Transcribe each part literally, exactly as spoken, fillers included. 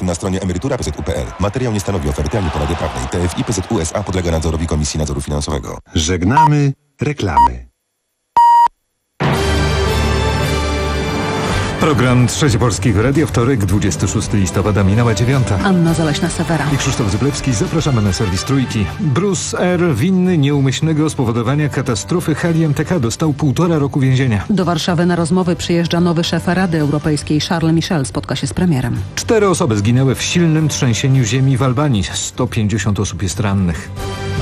na stronie emerytura p z u kropka p l. Materiał nie stanowi oferty ani porady prawnej. T F I P Z U S A podlega nadzorowi Komisji Nadzoru Finansowego. Żegnamy reklamy. Program Trzecie Polskiego Radia, wtorek, dwudziestego szóstego listopada, minęła dziewiąta. Anna Zaleśna-Sewera I Krzysztof Zyblewski. Zapraszamy na serwis Trójki. Bruce R., winny nieumyślnego spowodowania katastrofy hali M T K, dostał półtora roku więzienia. Do Warszawy na rozmowy przyjeżdża nowy szef Rady Europejskiej. Charles Michel spotka się z premierem. Cztery osoby zginęły w silnym trzęsieniu ziemi w Albanii. sto pięćdziesiąt osób jest rannych.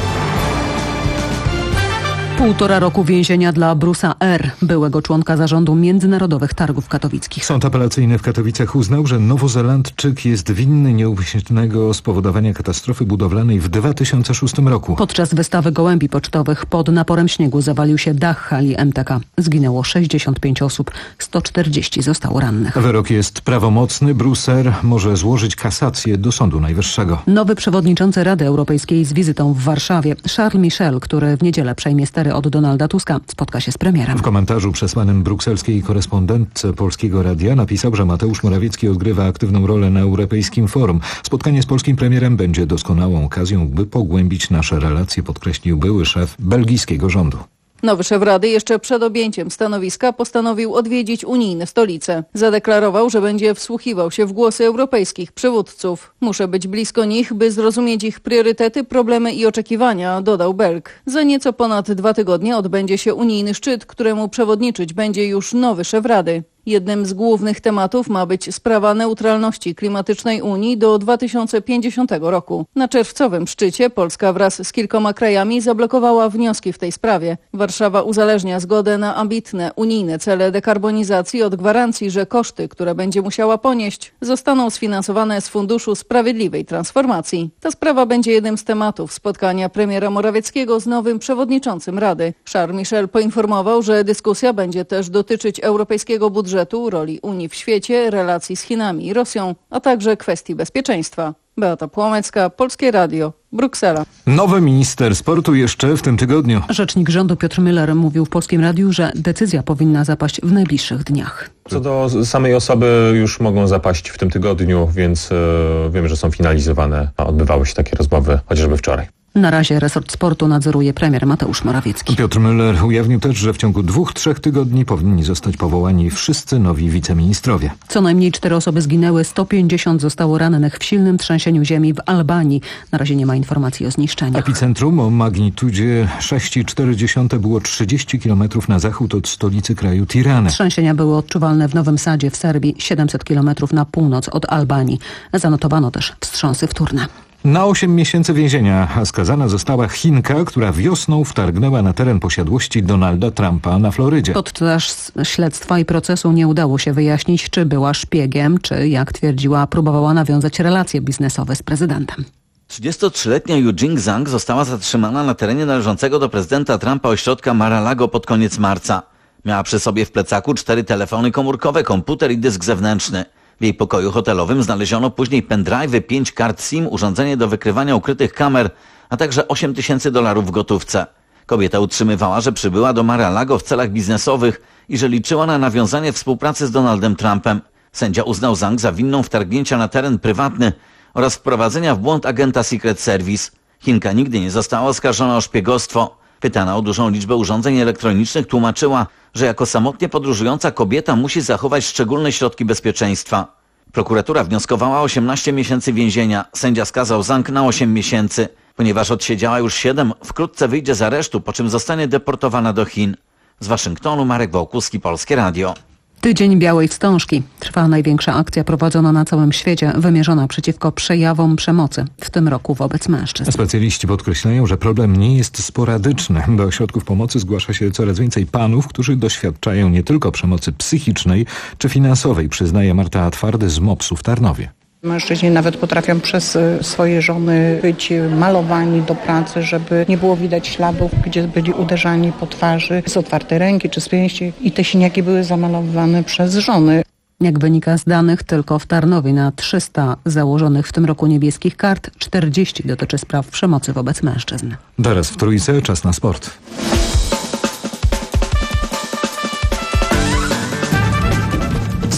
Półtora roku więzienia dla Bruce'a R., byłego członka zarządu Międzynarodowych Targów Katowickich. Sąd apelacyjny w Katowicach uznał, że Nowozelandczyk jest winny nieumyślnego spowodowania katastrofy budowlanej w dwa tysiące szóstym roku. Podczas wystawy gołębi pocztowych pod naporem śniegu zawalił się dach hali M T K. Zginęło sześćdziesiąt pięć osób, sto czterdzieści zostało rannych. Wyrok jest prawomocny. Bruce R. może złożyć kasację do Sądu Najwyższego. Nowy przewodniczący Rady Europejskiej z wizytą w Warszawie, Charles Michel, który w niedzielę przejmie stery od Donalda Tuska, spotka się z premierem. W komentarzu przesłanym brukselskiej korespondentce Polskiego Radia napisał, że Mateusz Morawiecki odgrywa aktywną rolę na Europejskim Forum. Spotkanie z polskim premierem będzie doskonałą okazją, by pogłębić nasze relacje, podkreślił były szef belgijskiego rządu. Nowy szef Rady jeszcze przed objęciem stanowiska postanowił odwiedzić unijne stolice. Zadeklarował, że będzie wsłuchiwał się w głosy europejskich przywódców. Muszę być blisko nich, by zrozumieć ich priorytety, problemy i oczekiwania, dodał Belg. Za nieco ponad dwa tygodnie odbędzie się unijny szczyt, któremu przewodniczyć będzie już nowy szef Rady. Jednym z głównych tematów ma być sprawa neutralności klimatycznej Unii do dwa tysiące pięćdziesiątego roku. Na czerwcowym szczycie Polska wraz z kilkoma krajami zablokowała wnioski w tej sprawie. Warszawa uzależnia zgodę na ambitne unijne cele dekarbonizacji od gwarancji, że koszty, które będzie musiała ponieść, zostaną sfinansowane z Funduszu Sprawiedliwej Transformacji. Ta sprawa będzie jednym z tematów spotkania premiera Morawieckiego z nowym przewodniczącym Rady. Charles Michel poinformował, że dyskusja będzie też dotyczyć europejskiego budżetu, roli Unii w świecie, relacji z Chinami i Rosją, a także kwestii bezpieczeństwa. Beata Płomecka, Polskie Radio, Bruksela. Nowy minister sportu jeszcze w tym tygodniu. Rzecznik rządu Piotr Müller mówił w Polskim Radiu, że decyzja powinna zapaść w najbliższych dniach. Co do samej osoby już mogą zapaść w tym tygodniu, więc yy, wiemy, że są finalizowane. Odbywały się takie rozmowy chociażby wczoraj. Na razie resort sportu nadzoruje premier Mateusz Morawiecki. Piotr Müller ujawnił też, że w ciągu dwóch, trzech tygodni powinni zostać powołani wszyscy nowi wiceministrowie. Co najmniej cztery osoby zginęły, sto pięćdziesiąt zostało rannych w silnym trzęsieniu ziemi w Albanii. Na razie nie ma informacji o zniszczeniach. Epicentrum o magnitudzie sześć przecinek cztery było trzydzieści kilometrów na zachód od stolicy kraju Tirany. Trzęsienia były odczuwalne w Nowym Sadzie w Serbii, siedemset kilometrów na północ od Albanii. Zanotowano też wstrząsy wtórne. Na osiem miesięcy więzienia skazana została Chinka, która wiosną wtargnęła na teren posiadłości Donalda Trumpa na Florydzie. Podczas śledztwa i procesu nie udało się wyjaśnić, czy była szpiegiem, czy, jak twierdziła, próbowała nawiązać relacje biznesowe z prezydentem. trzydziestotrzyletnia Yujing Zhang została zatrzymana na terenie należącego do prezydenta Trumpa ośrodka Mar-a-Lago pod koniec marca. Miała przy sobie w plecaku cztery telefony komórkowe, komputer i dysk zewnętrzny. W jej pokoju hotelowym znaleziono później pendrive'y, pięć kart SIM, urządzenie do wykrywania ukrytych kamer, a także osiem tysięcy dolarów w gotówce. Kobieta utrzymywała, że przybyła do Mar-a-Lago w celach biznesowych i że liczyła na nawiązanie współpracy z Donaldem Trumpem. Sędzia uznał Zhang za winną wtargnięcia na teren prywatny oraz wprowadzenia w błąd agenta Secret Service. Chinka nigdy nie została oskarżona o szpiegostwo. Pytana o dużą liczbę urządzeń elektronicznych tłumaczyła, że jako samotnie podróżująca kobieta musi zachować szczególne środki bezpieczeństwa. Prokuratura wnioskowała o osiemnaście miesięcy więzienia. Sędzia skazał Zhang na osiem miesięcy. Ponieważ odsiedziała już siedem, wkrótce wyjdzie z aresztu, po czym zostanie deportowana do Chin. Z Waszyngtonu Marek Wołkuski, Polskie Radio. Tydzień Białej Wstążki. Trwa największa akcja prowadzona na całym świecie, wymierzona przeciwko przejawom przemocy, w tym roku wobec mężczyzn. Specjaliści podkreślają, że problem nie jest sporadyczny. Do ośrodków pomocy zgłasza się coraz więcej panów, którzy doświadczają nie tylko przemocy psychicznej czy finansowej, przyznaje Marta Twardy z MOPS-u w Tarnowie. Mężczyźni nawet potrafią przez swoje żony być malowani do pracy, żeby nie było widać śladów, gdzie byli uderzani po twarzy z otwartej ręki czy z pięści i te siniaki były zamalowane przez żony. Jak wynika z danych, tylko w Tarnowie na trzysta założonych w tym roku niebieskich kart czterdzieści dotyczy spraw przemocy wobec mężczyzn. Teraz w Trójce czas na sport.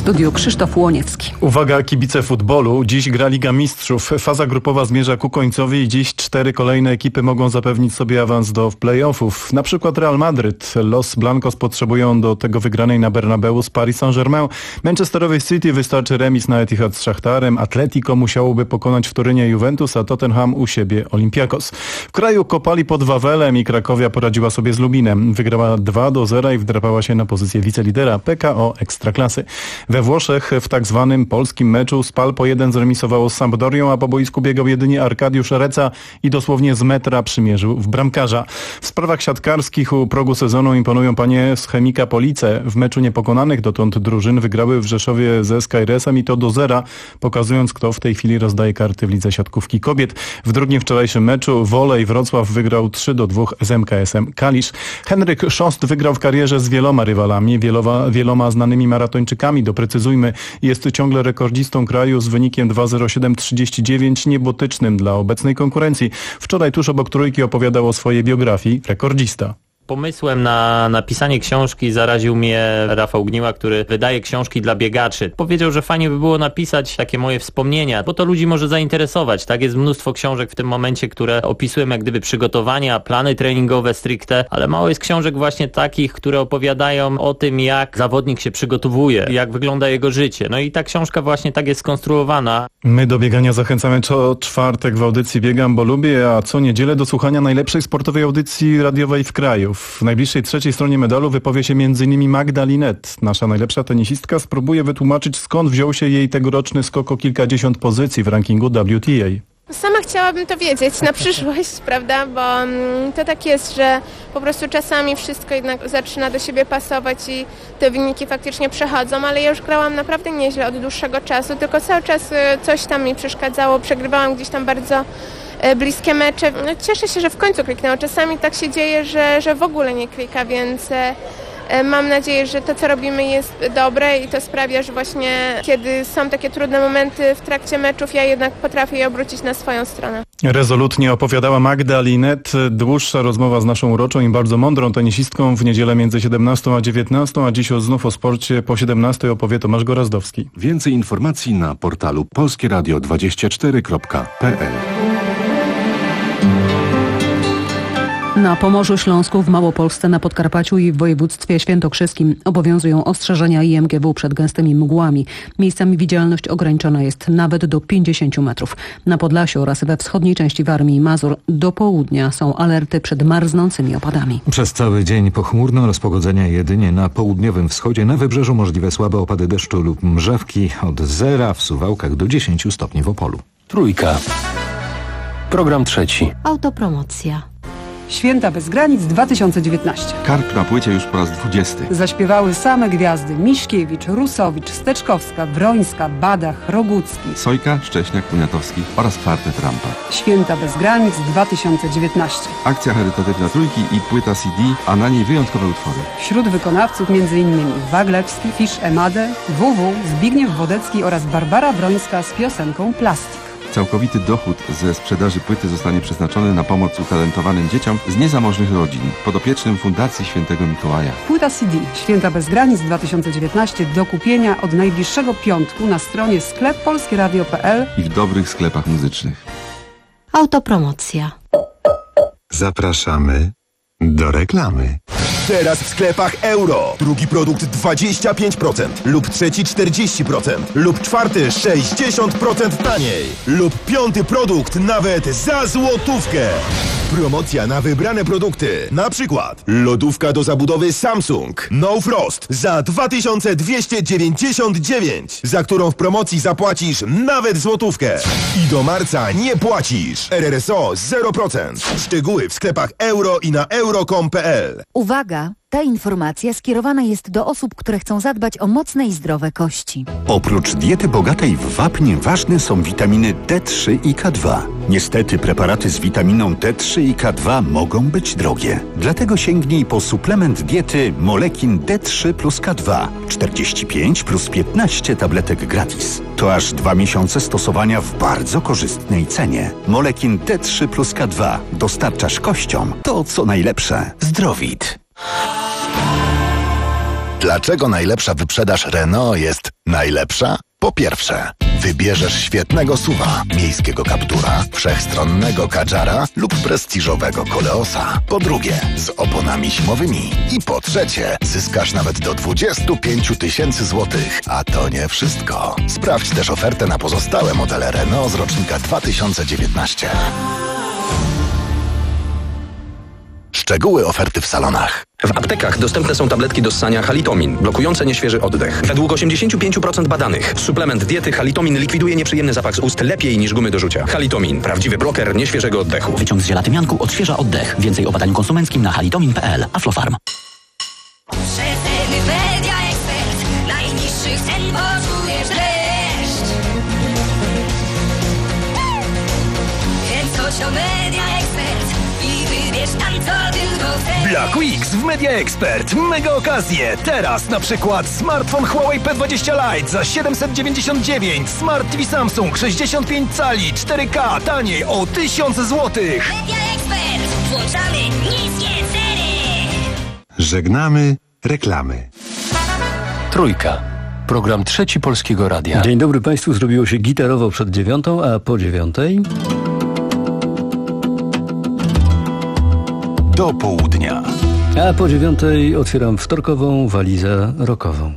studiu Krzysztof Łoniewski. Uwaga, kibice futbolu. Dziś gra Liga Mistrzów. Faza grupowa zmierza ku końcowi i dziś cztery kolejne ekipy mogą zapewnić sobie awans do play-offów. Na przykład Real Madryt. Los Blancos potrzebują do tego wygranej na Bernabeu z Paris Saint-Germain. Manchesterowi City wystarczy remis na Etihad z Szachtarem. Atletico musiałoby pokonać w Turynie Juventus, a Tottenham u siebie Olympiakos. W kraju kopali pod Wawelem i Krakowia poradziła sobie z Lubinem. Wygrała dwa do zera i wdrapała się na pozycję wicelidera P K O Ekstraklasy. We Włoszech w tak zwanym polskim meczu Spal po jeden zremisowało z Sampdorią, a po boisku biegał jedynie Arkadiusz Reca i dosłownie z metra przymierzył w bramkarza. W sprawach siatkarskich u progu sezonu imponują panie z Chemika Police. W meczu niepokonanych dotąd drużyn wygrały w Rzeszowie ze Skyresem i to do zera, pokazując, kto w tej chwili rozdaje karty w lidze siatkówki kobiet. W drugim wczorajszym meczu Wolej Wrocław wygrał trzy do dwóch z M K S-em Kalisz. Henryk Szost wygrał w karierze z wieloma rywalami, wieloma, wieloma znanymi maratończykami. Doprecyzujmy, jest ciągle rekordzistą kraju z wynikiem dwa zero siedem trzydzieści dziewięć, niebotycznym dla obecnej konkurencji. Wczoraj tuż obok trójki opowiadał o swojej biografii rekordzista. Pomysłem na napisanie książki zaraził mnie Rafał Gniła, który wydaje książki dla biegaczy. Powiedział, że fajnie by było napisać takie moje wspomnienia, bo to ludzi może zainteresować. Tak, jest mnóstwo książek w tym momencie, które opisują jak gdyby przygotowania, plany treningowe stricte, ale mało jest książek właśnie takich, które opowiadają o tym, jak zawodnik się przygotowuje, jak wygląda jego życie. No i ta książka właśnie tak jest skonstruowana. My do biegania zachęcamy co czwartek w audycji Biegam, bo lubię, a co niedzielę do słuchania najlepszej sportowej audycji radiowej w kraju. W najbliższej trzeciej stronie medalu wypowie się między innymi Magda Linette. Nasza najlepsza tenisistka spróbuje wytłumaczyć, skąd wziął się jej tegoroczny skok o kilkadziesiąt pozycji w rankingu W T A. Sama chciałabym to wiedzieć na przyszłość, prawda, bo to tak jest, że po prostu czasami wszystko jednak zaczyna do siebie pasować i te wyniki faktycznie przechodzą, ale ja już grałam naprawdę nieźle od dłuższego czasu, tylko cały czas coś tam mi przeszkadzało, przegrywałam gdzieś tam bardzo bliskie mecze. No, cieszę się, że w końcu kliknęło. Czasami tak się dzieje, że, że w ogóle nie klika, więc mam nadzieję, że to, co robimy, jest dobre i to sprawia, że właśnie kiedy są takie trudne momenty w trakcie meczów, ja jednak potrafię je obrócić na swoją stronę. Rezolutnie opowiadała Magda Linette. Dłuższa rozmowa z naszą uroczą i bardzo mądrą tenisistką w niedzielę między siedemnastą a dziewiętnastą, a dziś znów o sporcie po siedemnastej opowie Tomasz Gorazdowski. Więcej informacji na portalu polskie radio dwadzieścia cztery kropka p l. Na Pomorzu Śląsku, w Małopolsce, na Podkarpaciu i w województwie świętokrzyskim obowiązują ostrzeżenia I M G W przed gęstymi mgłami. Miejscami widzialność ograniczona jest nawet do pięćdziesięciu metrów. Na Podlasiu oraz we wschodniej części Warmii i Mazur do południa są alerty przed marznącymi opadami. Przez cały dzień pochmurno, rozpogodzenia jedynie na południowym wschodzie. Na wybrzeżu możliwe słabe opady deszczu lub mrzawki od zera, w Suwałkach do dziesięciu stopni w Opolu. Trójka. Program trzeci. Autopromocja. Święta bez granic dwa tysiące dziewiętnaście. Karp na płycie już po raz dwudziesty. Zaśpiewały same gwiazdy: Miśkiewicz, Rusowicz, Steczkowska, Wrońska, Badach, Rogucki, Sojka, Szcześniak, Poniatowski oraz kwartet Rampa. Święta bez granic dwa tysiące dziewiętnaście. Akcja charytatywna Trójki i płyta C D, a na niej wyjątkowe utwory. Wśród wykonawców m.in. Waglewski, Fisz Emadę, W W, Zbigniew Wodecki oraz Barbara Brońska z piosenką Plastik. Całkowity dochód ze sprzedaży płyty zostanie przeznaczony na pomoc utalentowanym dzieciom z niezamożnych rodzin, podopiecznym Fundacji Świętego Mikołaja. Płyta C D Święta bez granic dwa tysiące dziewiętnaście do kupienia od najbliższego piątku na stronie sklep polskie radio kropka p l i w dobrych sklepach muzycznych. Autopromocja. Zapraszamy do reklamy. Teraz w sklepach Euro. Drugi produkt dwadzieścia pięć procent lub trzeci czterdzieści procent lub czwarty sześćdziesiąt procent taniej lub piąty produkt nawet za złotówkę. Promocja na wybrane produkty. Na przykład lodówka do zabudowy Samsung No Frost za dwa tysiące dwieście dziewięćdziesiąt dziewięć, za którą w promocji zapłacisz nawet złotówkę. I do marca nie płacisz. R R S O zero procent. Szczegóły w sklepach Euro i na euro kropka com kropka p l. Uwaga! Ta informacja skierowana jest do osób, które chcą zadbać o mocne i zdrowe kości. Oprócz diety bogatej w wapń ważne są witaminy D trzy i K dwa. Niestety preparaty z witaminą D trzy i K dwa mogą być drogie. Dlatego sięgnij po suplement diety Molekin D trzy plus K dwa. czterdzieści pięć plus piętnaście tabletek gratis. To aż dwa miesiące stosowania w bardzo korzystnej cenie. Molekin D trzy plus K dwa. Dostarczasz kościom to, co najlepsze. Zdrowit. Dlaczego najlepsza wyprzedaż Renault jest najlepsza? Po pierwsze, wybierzesz świetnego suwa, miejskiego Captura, wszechstronnego Kadżara lub prestiżowego Koleosa. Po drugie, z oponami zimowymi. I po trzecie, zyskasz nawet do dwadzieścia pięć tysięcy złotych. A to nie wszystko. Sprawdź też ofertę na pozostałe modele Renault z rocznika dwa tysiące dziewiętnaście. Szczegóły oferty w salonach. W aptekach dostępne są tabletki do ssania Halitomin, blokujące nieświeży oddech. Według osiemdziesiąt pięć procent badanych suplement diety Halitomin likwiduje nieprzyjemny zapach z ust lepiej niż gumy do rzucia. Halitomin, prawdziwy bloker nieświeżego oddechu. Wyciąg z ziela tymianku odświeża oddech. Więcej o badaniu konsumenckim na halitomin kropka p l. Aflofarm. Rzetelny Media Expert. Najniższych cen poczujesz dreszcz. Kręć coś o Media Expert i wybierz tam co tylko chcesz. Black Weeks w Media Expert. Mega okazje. Teraz na przykład smartfon Huawei P dwadzieścia Lite za siedemset dziewięćdziesiąt dziewięć. Smart T V Samsung sześćdziesiąt pięć cali cztery K taniej o tysiąc złotych. Media Expert. Włączamy niskie ceny. Żegnamy reklamy. Trójka. Program Trzeci Polskiego Radia. Dzień dobry Państwu. Zrobiło się gitarowo przed dziewiątą, a po dziewiątej... Do południa. A po dziewiątej otwieram wtorkową walizę rockową.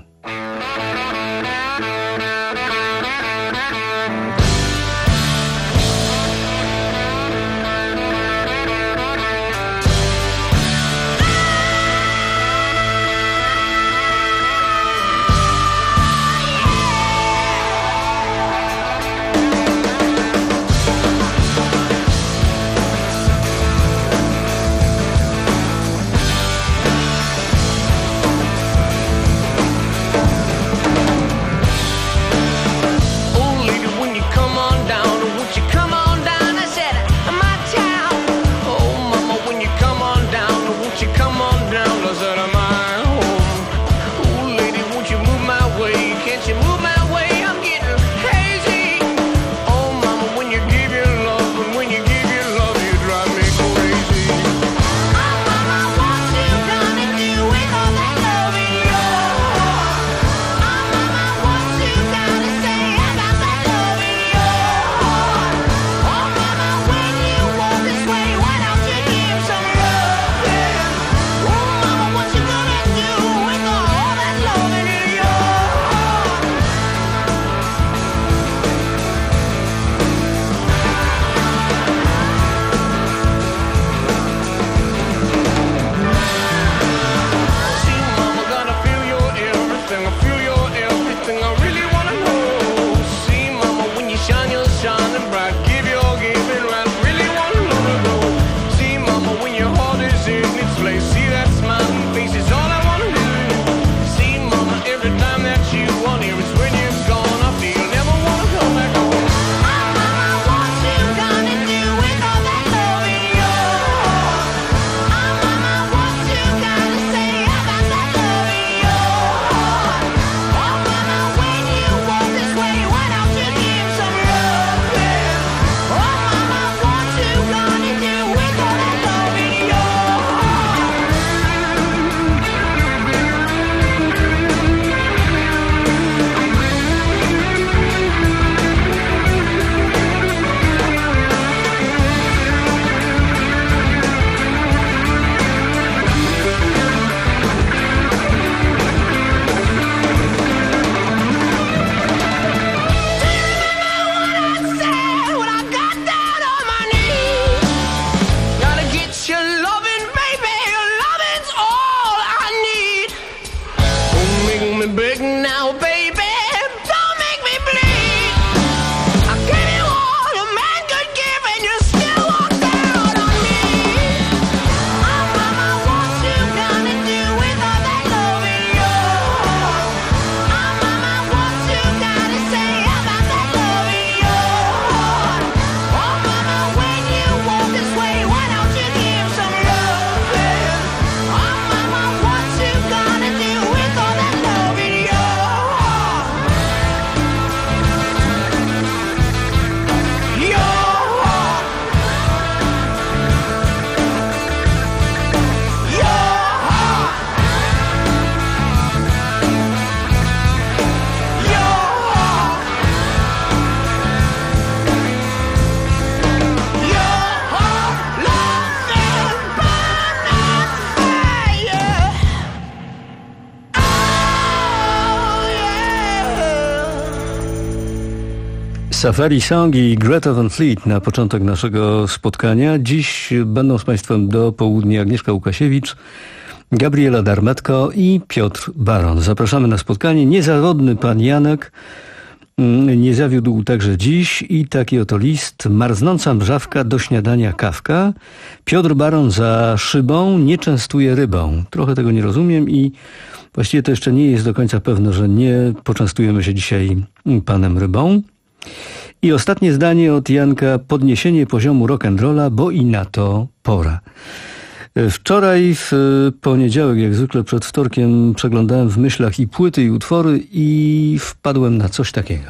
Safari Song i Greta Van Fleet na początek naszego spotkania. Dziś będą z Państwem do południa Agnieszka Łukasiewicz, Gabriela Darmetko i Piotr Baron. Zapraszamy na spotkanie. Niezawodny pan Janek nie zawiódł także dziś i taki oto list. Marznąca mrzawka, do śniadania kawka. Piotr Baron za szybą, nie częstuje rybą. Trochę tego nie rozumiem i właściwie to jeszcze nie jest do końca pewne, że nie poczęstujemy się dzisiaj panem rybą. I ostatnie zdanie od Janka. Podniesienie poziomu rock'n'rolla, bo i na to pora. Wczoraj w poniedziałek, jak zwykle przed wtorkiem, przeglądałem w myślach i płyty, i utwory i wpadłem na coś takiego.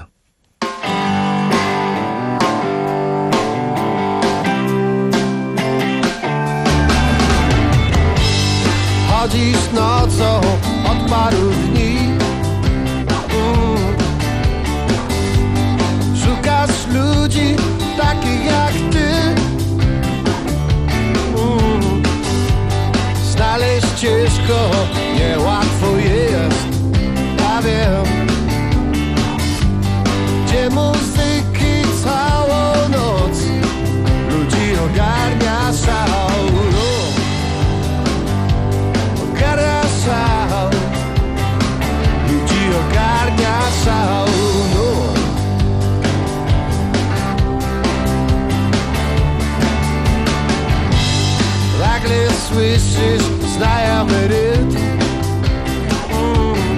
Chodzisz nocą od paru dni, mm. Szukasz ludzi takich jak ty, mm. Znaleźć ciężko, niełatwo jest, ja wiem. Gdzie muzyki całą noc, ludzi ogarnia szał. Szał, ludzi ogarnia szał, no. Nagle słyszysz znajomy rytm, mm.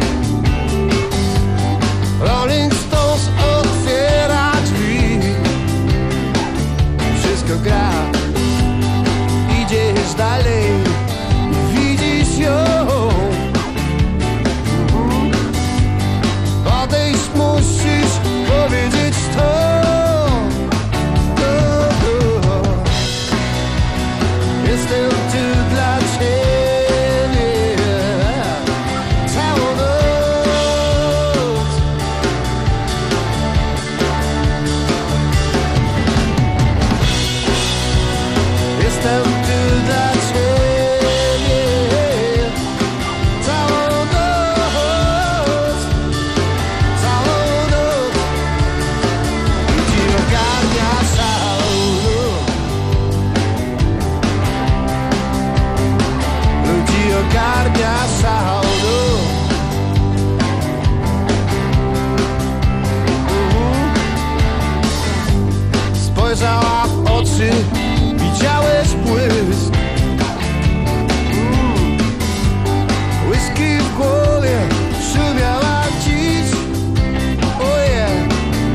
Rolling Stones otwiera drzwi, wszystko gra, idziesz dalej, widzisz ją. Musisz powiedzieć to, to, to. Jestem tu dla ciebie całą noc. Jestem tu dla ciebie całą noc. Ogarnia szał, no. uh-huh. Spojrzała w oczy, widziałeś błysk, mm. Whisky w głowie, szumiała dziś, oh yeah.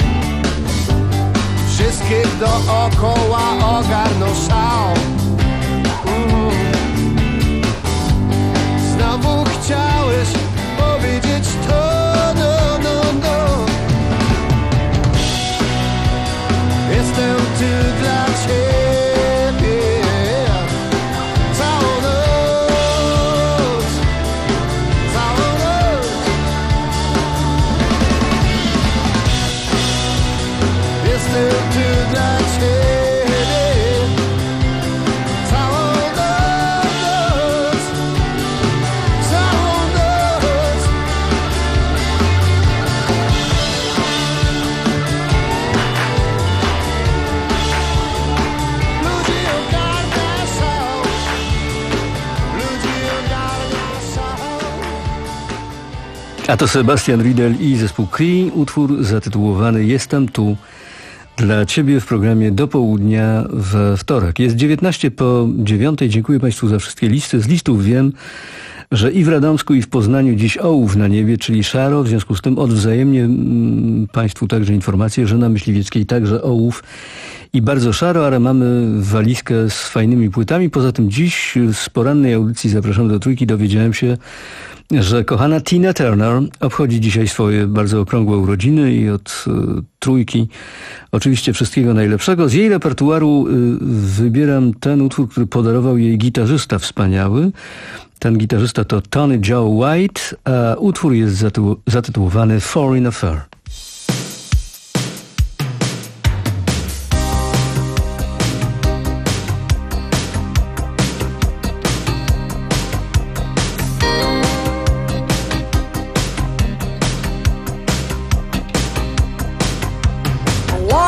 Wszystkich dookoła ogarnął szał, mm. Znowu chciałeś powiedzieć to, no, no, no. Jestem tu dla ciebie całą noc, całą noc. Jestem tu dla ciebie całą noc. A to Sebastian Riedel i zespół Cree, utwór zatytułowany Jestem tu dla Ciebie w programie Do Południa we wtorek. Jest dziewiętnaście po dziewiątej. Dziękuję Państwu za wszystkie listy. Z listów wiem, że i w Radomsku, i w Poznaniu dziś ołów na niebie, czyli szaro. W związku z tym odwzajemnię mm, Państwu także informację, że na Myśliwieckiej także ołów i bardzo szaro, ale mamy walizkę z fajnymi płytami. Poza tym dziś z porannej audycji Zapraszam do Trójki dowiedziałem się, że kochana Tina Turner obchodzi dzisiaj swoje bardzo okrągłe urodziny i od y, Trójki oczywiście wszystkiego najlepszego. Z jej repertuaru y, wybieram ten utwór, który podarował jej gitarzysta wspaniały. Ten gitarzysta to Tony Joe White, a utwór jest zatytu- zatytułowany Foreign Affair. Whoa.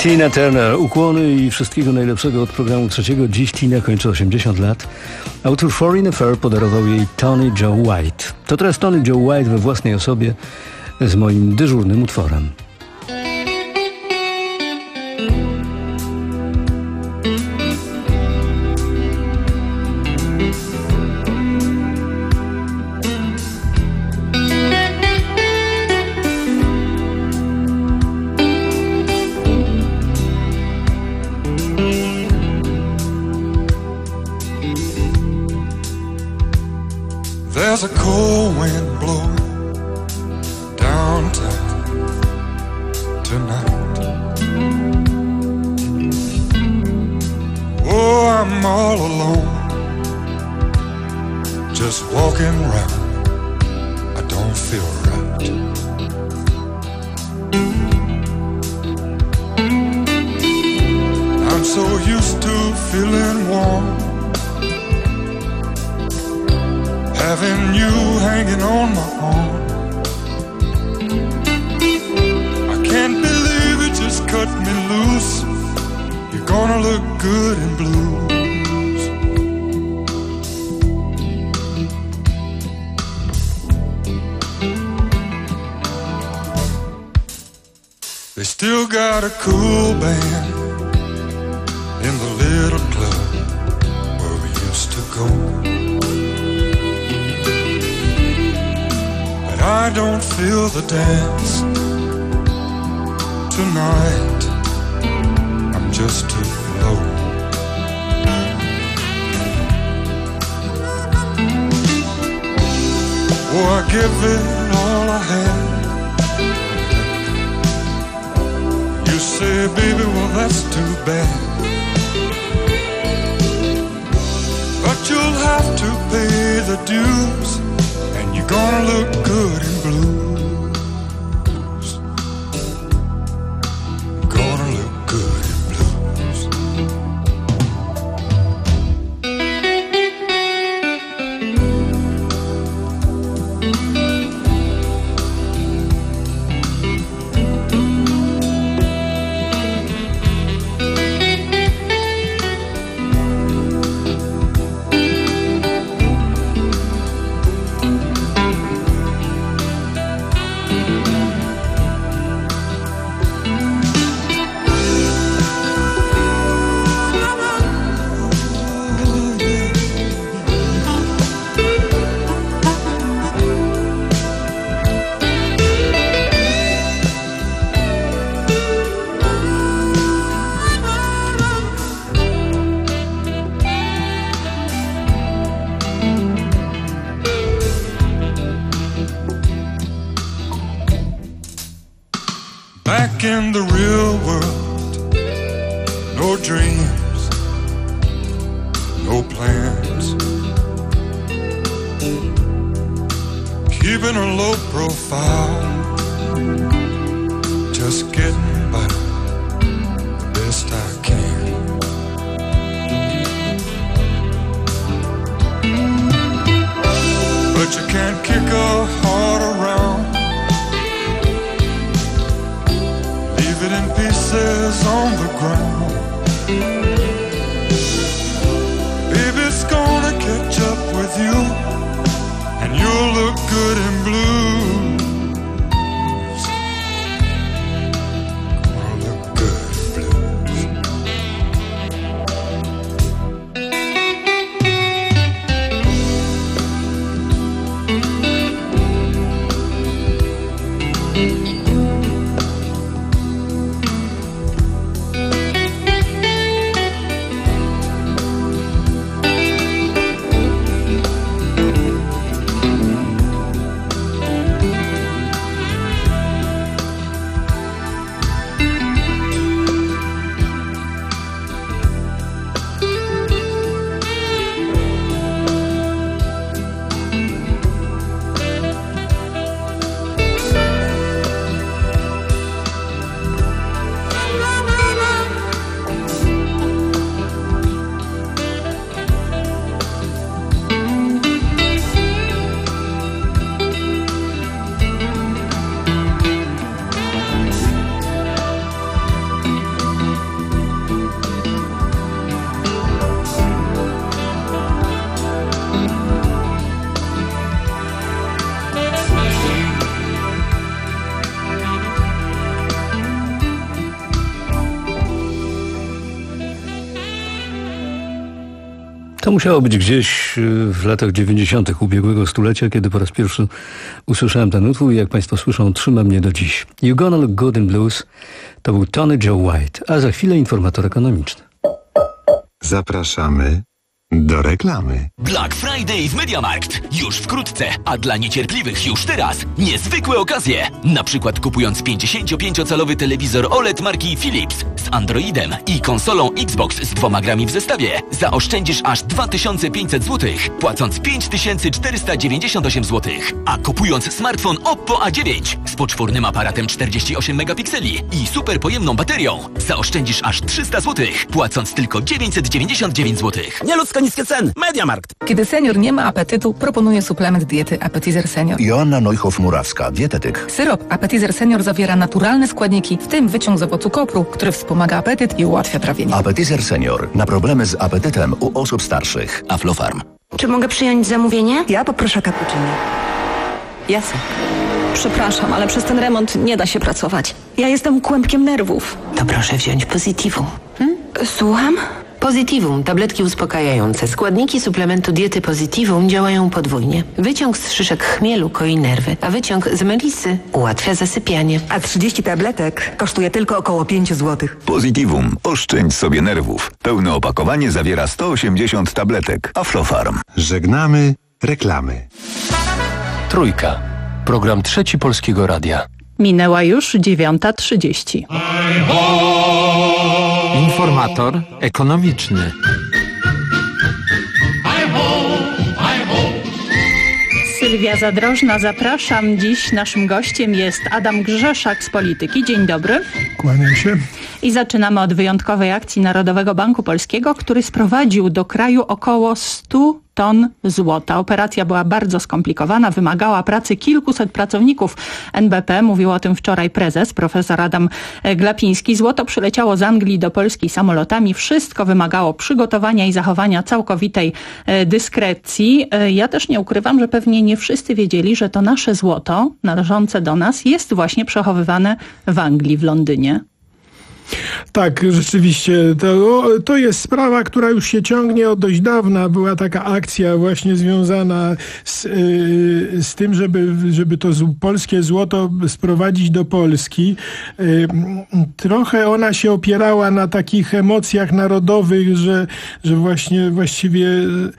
Tina Turner, ukłony i wszystkiego najlepszego od programu trzeciego. Dziś Tina kończy osiemdziesiąt lat. Autor Foreign Affair podarował jej Tony Joe White. To teraz Tony Joe White we własnej osobie z moim dyżurnym utworem. There's a cold wind blowing downtown tonight. Oh, I'm all alone, just walking around. I don't feel right. I'm so used to feeling warm, having you hanging on my arm. I can't believe it just cut me loose. You're gonna look good in blues. They still got a cool band in the little club where we used to go. I don't feel the dance tonight. I'm just too low. Oh, I give it all I have. You say, baby, well, that's too bad. But you'll have to pay the dues, and you're gonna look good in blues. Gonna look good in blues. Back in the real world, no dreams, no plans, keeping a low profile, just getting by the best I can. But you can't kick a heart around, leave it in pieces on the ground. Baby, it's gonna catch up with you, and you'll look good in blues. Gonna look good in blues. To musiało być gdzieś w latach dziewięćdziesiątych ubiegłego stulecia, kiedy po raz pierwszy usłyszałem ten utwór i jak Państwo słyszą, trzyma mnie do dziś. You Gonna Look Good in Blues to był Tony Joe White, a za chwilę informator ekonomiczny. Zapraszamy do reklamy. Black Friday w MediaMarkt. Już wkrótce, a dla niecierpliwych już teraz niezwykłe okazje. Na przykład kupując pięćdziesięciopięciocalowy telewizor O L E D marki Philips z Androidem i konsolą Xbox z dwoma grami w zestawie zaoszczędzisz aż dwa tysiące pięćset złotych, płacąc pięć tysięcy czterysta dziewięćdziesiąt osiem złotych. A kupując smartfon Oppo A dziewięć z poczwórnym aparatem czterdzieści osiem megapikseli i super pojemną baterią zaoszczędzisz aż trzysta złotych, płacąc tylko dziewięćset dziewięćdziesiąt dziewięć złotych. Nieludzko niskie ceny. MediaMarkt. Kiedy senior nie ma apetytu, proponuję suplement diety Appetizer Senior. Joanna Neuhoff-Murawska, dietetyk. Syrop Appetizer Senior zawiera naturalne składniki, w tym wyciąg z owocu kopru, który wspomaga apetyt i ułatwia trawienie. Appetizer Senior. Na problemy z apetytem u osób starszych. Aflofarm. Czy mogę przyjąć zamówienie? Ja poproszę cappuccino. Jasne. Przepraszam, ale przez ten remont nie da się pracować. Ja jestem kłębkiem nerwów. To proszę wziąć Positivum. Hmm? Słucham? Positivum, tabletki uspokajające. Składniki suplementu diety Positivum działają podwójnie. Wyciąg z szyszek chmielu koi nerwy, a wyciąg z melisy ułatwia zasypianie. A trzydzieści tabletek kosztuje tylko około pięć złotych. Positivum. Oszczędź sobie nerwów. Pełne opakowanie zawiera sto osiemdziesiąt tabletek. Aflofarm. Żegnamy reklamy. Trójka. Program Trzeci Polskiego Radia. Minęła już dziewiąta trzydzieści. Informator ekonomiczny. Sylwia Zadrożna, zapraszam. Dziś naszym gościem jest Adam Grzeszak z Polityki. Dzień dobry. Kłaniam się. I zaczynamy od wyjątkowej akcji Narodowego Banku Polskiego, który sprowadził do kraju około stu ton złota. Operacja była bardzo skomplikowana, wymagała pracy kilkuset pracowników N B P. Mówił o tym wczoraj prezes, profesor Adam Glapiński. Złoto przyleciało z Anglii do Polski samolotami. Wszystko wymagało przygotowania i zachowania całkowitej dyskrecji. Ja też nie ukrywam, że pewnie nie wszyscy wiedzieli, że to nasze złoto należące do nas jest właśnie przechowywane w Anglii, w Londynie. Tak, rzeczywiście. To, to jest sprawa, która już się ciągnie od dość dawna. Była taka akcja właśnie związana z, yy, z tym, żeby, żeby to z, polskie złoto sprowadzić do Polski. Yy, trochę ona się opierała na takich emocjach narodowych, że, że właśnie właściwie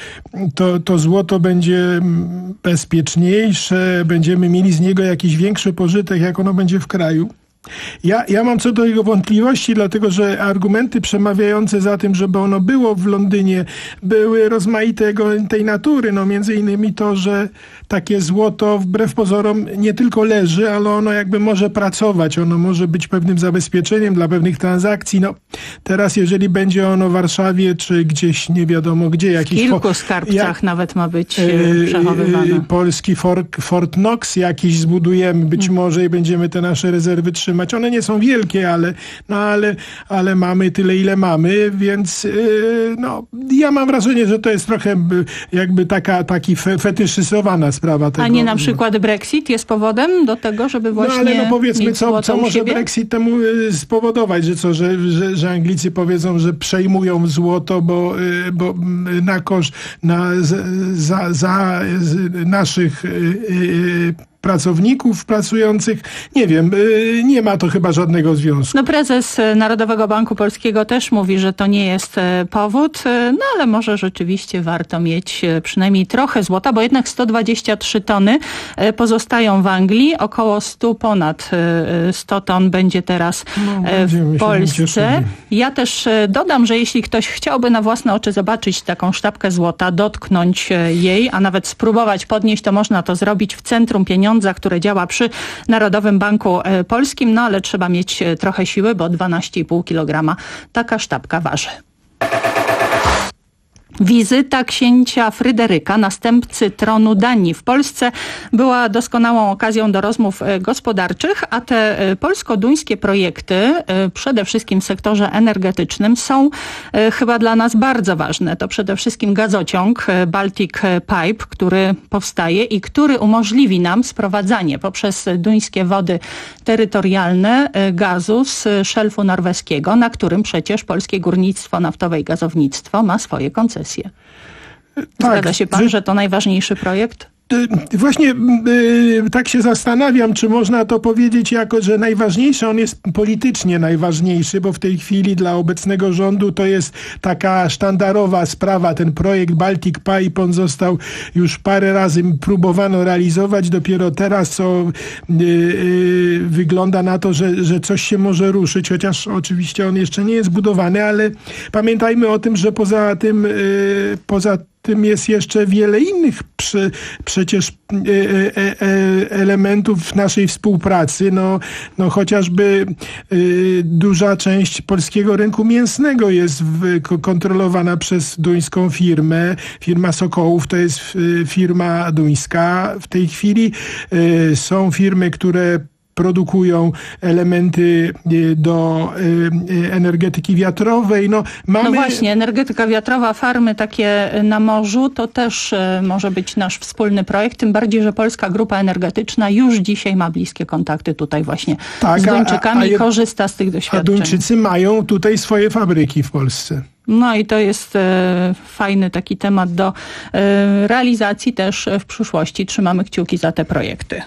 to, to złoto będzie bezpieczniejsze, będziemy mieli z niego jakiś większy pożytek, jak ono będzie w kraju. Ja, ja mam co do jego wątpliwości, dlatego że argumenty przemawiające za tym, żeby ono było w Londynie, były rozmaitego tej natury. No między innymi to, że takie złoto wbrew pozorom nie tylko leży, ale ono jakby może pracować. Ono może być pewnym zabezpieczeniem dla pewnych transakcji. No teraz jeżeli będzie ono w Warszawie, czy gdzieś nie wiadomo gdzie. Jakiś w kilku skarbcach jak, nawet ma być yy, przechowywane. Yy, polski Fort, Fort Knox jakiś zbudujemy być hmm. może i będziemy te nasze rezerwy trzymać. One nie są wielkie, ale, no ale, ale mamy tyle, ile mamy, więc yy, no, ja mam wrażenie, że to jest trochę jakby taka taki fe, fetyszyzowana sprawa tego. A nie na przykład Brexit jest powodem do tego, żeby właśnie No ale no powiedzmy, co, co może siebie? Brexit temu spowodować, że co, że, że, że Anglicy powiedzą, że przejmują złoto, bo, bo na koszt, na, za, za naszych yy, pracowników pracujących. Nie wiem, nie ma to chyba żadnego związku. No prezes Narodowego Banku Polskiego też mówi, że to nie jest powód, no ale może rzeczywiście warto mieć przynajmniej trochę złota, bo jednak sto dwadzieścia trzy tony pozostają w Anglii, około stu, ponad sto ton będzie teraz no, w Polsce. Ja też dodam, że jeśli ktoś chciałby na własne oczy zobaczyć taką sztabkę złota, dotknąć jej, a nawet spróbować podnieść, to można to zrobić w Centrum Pieniądza, które działa przy Narodowym Banku Polskim, no ale trzeba mieć trochę siły, bo dwanaście i pół kilograma taka sztabka waży. Wizyta księcia Fryderyka, następcy tronu Danii w Polsce, była doskonałą okazją do rozmów gospodarczych, a te polsko-duńskie projekty, przede wszystkim w sektorze energetycznym, są chyba dla nas bardzo ważne. To przede wszystkim gazociąg Baltic Pipe, który powstaje i który umożliwi nam sprowadzanie poprzez duńskie wody terytorialne gazu z szelfu norweskiego, na którym przecież polskie górnictwo naftowe i gazownictwo ma swoje koncesje. sukcesję. Tak, Zgadza się pan, że... że to najważniejszy projekt? Właśnie y, tak się zastanawiam, czy można to powiedzieć jako, że najważniejszy, on jest politycznie najważniejszy, bo w tej chwili dla obecnego rządu to jest taka sztandarowa sprawa. Ten projekt Baltic Pipe, on został już parę razy próbowano realizować, dopiero teraz co y, y, wygląda na to, że, że coś się może ruszyć, chociaż oczywiście on jeszcze nie jest budowany, ale pamiętajmy o tym, że poza tym, y, poza tym jest jeszcze wiele innych przy, przecież e, e, e, elementów naszej współpracy. No, no chociażby e, duża część polskiego rynku mięsnego jest w, kontrolowana przez duńską firmę. Firma Sokołów to jest e, firma duńska. W tej chwili e, są firmy, które produkują elementy do energetyki wiatrowej. No, mamy... no właśnie, energetyka wiatrowa, farmy takie na morzu, to też może być nasz wspólny projekt, tym bardziej, że Polska Grupa Energetyczna już dzisiaj ma bliskie kontakty tutaj właśnie tak, z Duńczykami a, a, a je... i korzysta z tych doświadczeń. A Duńczycy mają tutaj swoje fabryki w Polsce. No i to jest e, fajny taki temat do e, realizacji też w przyszłości. Trzymamy kciuki za te projekty.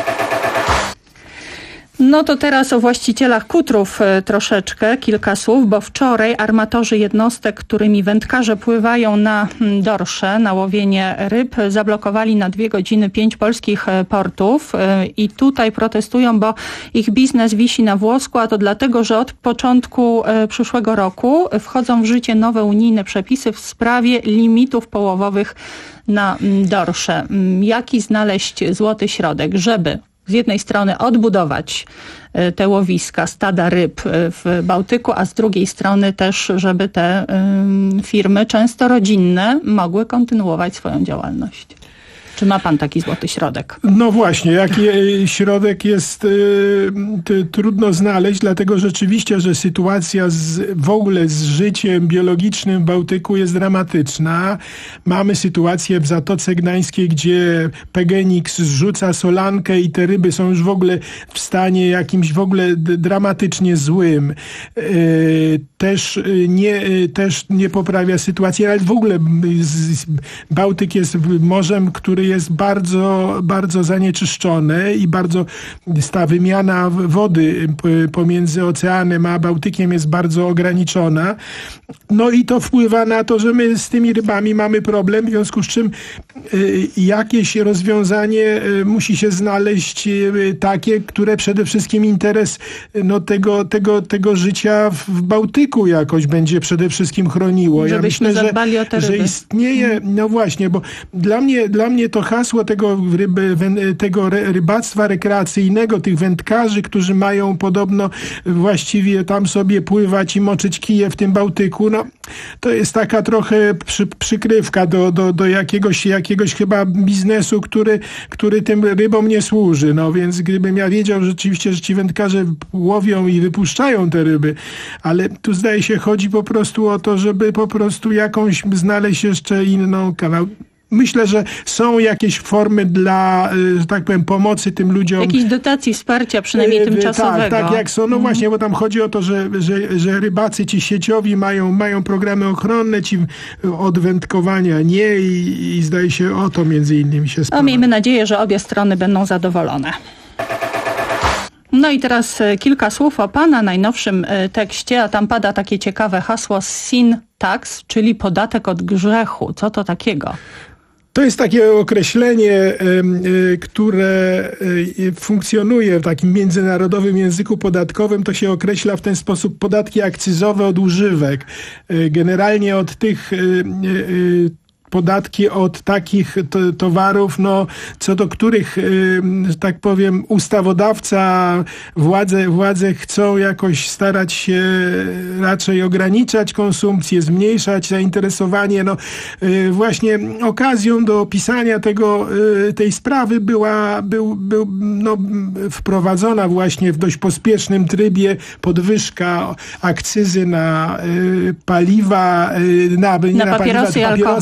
No to teraz o właścicielach kutrów e, troszeczkę, kilka słów, bo wczoraj armatorzy jednostek, którymi wędkarze pływają na m, dorsze, na łowienie ryb, zablokowali na dwie godziny pięć polskich e, portów e, i tutaj protestują, bo ich biznes wisi na włosku, a to dlatego, że od początku e, przyszłego roku wchodzą w życie nowe unijne przepisy w sprawie limitów połowowych na m, dorsze. M, jaki znaleźć złoty środek, żeby z jednej strony odbudować te łowiska, stada ryb w Bałtyku, a z drugiej strony też, żeby te firmy, często rodzinne, mogły kontynuować swoją działalność. Czy ma pan taki złoty środek? No właśnie, jaki środek jest y, y, trudno znaleźć, dlatego rzeczywiście, że sytuacja z, w ogóle z życiem biologicznym w Bałtyku jest dramatyczna. Mamy sytuację w Zatoce Gdańskiej, gdzie P G N X zrzuca solankę i te ryby są już w ogóle w stanie jakimś w ogóle dramatycznie złym. Y, też, nie, też nie poprawia sytuacji, ale w ogóle z, Bałtyk jest morzem, który jest bardzo, bardzo zanieczyszczone i bardzo ta wymiana wody pomiędzy oceanem a Bałtykiem jest bardzo ograniczona. No i to wpływa na to, że my z tymi rybami mamy problem, w związku z czym y, jakieś rozwiązanie y, musi się znaleźć y, takie, które przede wszystkim interes no, tego, tego, tego życia w, w Bałtyku jakoś będzie przede wszystkim chroniło. Żebyśmy ja myślę, zadbali że, o te ryby. że istnieje, no właśnie, bo dla mnie, dla mnie to hasło tego, ryby, tego rybactwa rekreacyjnego, tych wędkarzy, którzy mają podobno właściwie tam sobie pływać i moczyć kije w tym Bałtyku, no to jest taka trochę przy, przykrywka do, do, do jakiegoś, jakiegoś chyba biznesu, który, który tym rybom nie służy. No więc gdybym ja wiedział rzeczywiście, że ci wędkarze łowią i wypuszczają te ryby, ale tu zdaje się chodzi po prostu o to, żeby po prostu jakąś znaleźć jeszcze inną kanał. Myślę, że są jakieś formy dla, że tak powiem, pomocy tym ludziom. Jakiejś dotacji, wsparcia, przynajmniej yy, tymczasowego. Tak, tak jak są. No mm. właśnie, bo tam chodzi o to, że, że, że rybacy ci sieciowi mają, mają programy ochronne, ci od wędkowania nie i, i zdaje się o to między innymi się sprawa. No, miejmy nadzieję, że obie strony będą zadowolone. No i teraz kilka słów o pana najnowszym tekście, a tam pada takie ciekawe hasło sin tax, czyli podatek od grzechu. Co to takiego? To jest takie określenie, które funkcjonuje w takim międzynarodowym języku podatkowym. To się określa w ten sposób: podatki akcyzowe od używek. Generalnie od tych podatki od takich to, towarów, no, co do których, że tak powiem, ustawodawca, władze, władze chcą jakoś starać się raczej ograniczać konsumpcję, zmniejszać zainteresowanie. No, właśnie okazją do opisania tego, tej sprawy była był, był, no, wprowadzona właśnie w dość pospiesznym trybie podwyżka akcyzy na paliwa, na, na na papierosy, paliwa, i papierosy alkohol. I,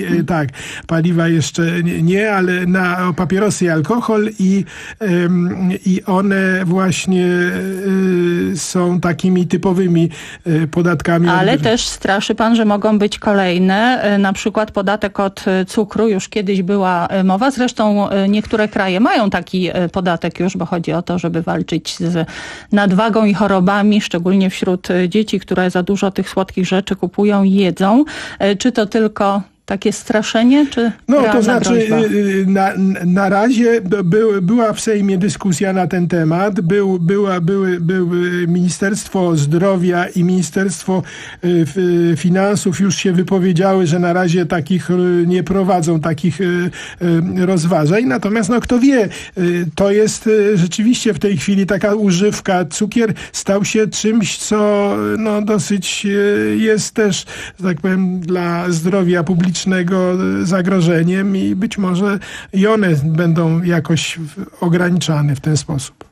e, tak, paliwa jeszcze nie, ale na papierosy i alkohol i, em, i one właśnie e, są takimi typowymi e, podatkami. Ale też straszy pan, że mogą być kolejne, e, na przykład podatek od cukru, już kiedyś była mowa, zresztą e, niektóre kraje mają taki e, podatek już, bo chodzi o to, żeby walczyć z nadwagą i chorobami, szczególnie wśród dzieci, które za dużo tych słodkich rzeczy kupują i jedzą. Czy to tylko takie straszenie, czy No to znaczy groźba? na, na razie był, była w Sejmie dyskusja na ten temat. Był, była, były, były Ministerstwo Zdrowia i Ministerstwo Finansów już się wypowiedziały, że na razie takich nie prowadzą takich rozważań. Natomiast no kto wie, to jest rzeczywiście w tej chwili taka używka. Cukier stał się czymś, co no dosyć jest też, że tak powiem, dla zdrowia publicznego zagrożeniem i być może i one będą jakoś ograniczane w ten sposób.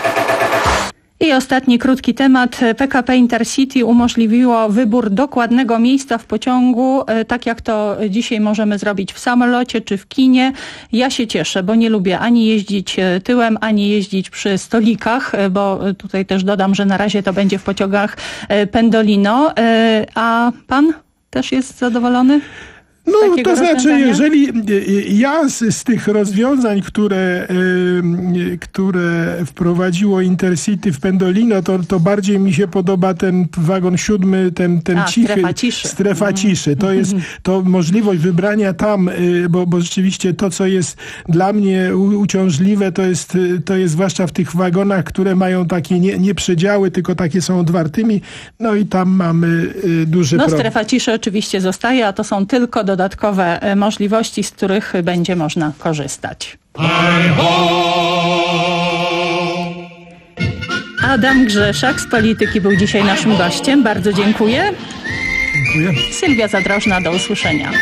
I ostatni krótki temat. P K P Intercity umożliwiło wybór dokładnego miejsca w pociągu, tak jak to dzisiaj możemy zrobić w samolocie czy w kinie. Ja się cieszę, bo nie lubię ani jeździć tyłem, ani jeździć przy stolikach, bo tutaj też dodam, że na razie to będzie w pociągach Pendolino. A pan też jest zadowolony? No to znaczy, jeżeli ja z, z tych rozwiązań, które, y, które wprowadziło Intercity w Pendolino, to, to bardziej mi się podoba ten wagon siódmy, ten, ten A, cichy, strefa ciszy. Strefa mm. ciszy. To jest to możliwość wybrania tam, y, bo, bo rzeczywiście to, co jest dla mnie u, uciążliwe, to jest, to jest zwłaszcza w tych wagonach, które mają takie nie, nie przedziały, tylko takie są otwartymi. No i tam mamy y, duży no, problem. No strefa ciszy oczywiście zostaje, a to są tylko dodatkowe możliwości, z których będzie można korzystać. Adam Grzeszak z Polityki był dzisiaj naszym gościem. Bardzo dziękuję. Dziękuję. Sylwia Zadrożna, do usłyszenia.